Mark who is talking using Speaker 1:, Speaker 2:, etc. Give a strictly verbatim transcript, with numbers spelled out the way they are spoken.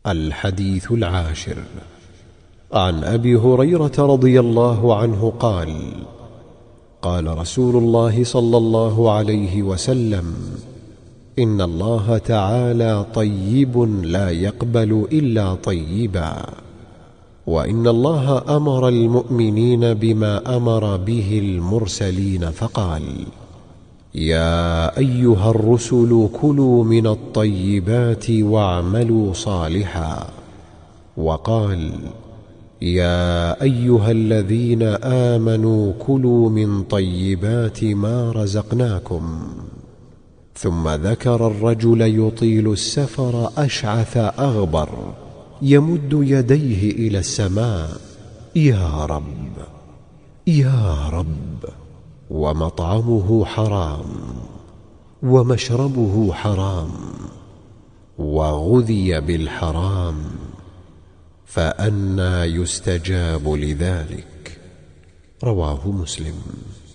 Speaker 1: الحديث العاشر. عن أبي هريرة رضي الله عنه قال: قال رسول الله صلى الله عليه وسلم: إن الله تعالى طيب لا يقبل إلا طيبا، وإن الله أمر المؤمنين بما أمر به المرسلين فقال: يا أيها الرسل كلوا من الطيبات واعملوا صالحا، وقال: يا أيها الذين آمنوا كلوا من طيبات ما رزقناكم. ثم ذكر الرجل يطيل السفر أشعث أغبر يمد يديه إلى السماء: يا رب يا رب، ومطعمه حرام ومشربه حرام وغذي بالحرام، فأنى يستجاب لذلك؟ رواه مسلم.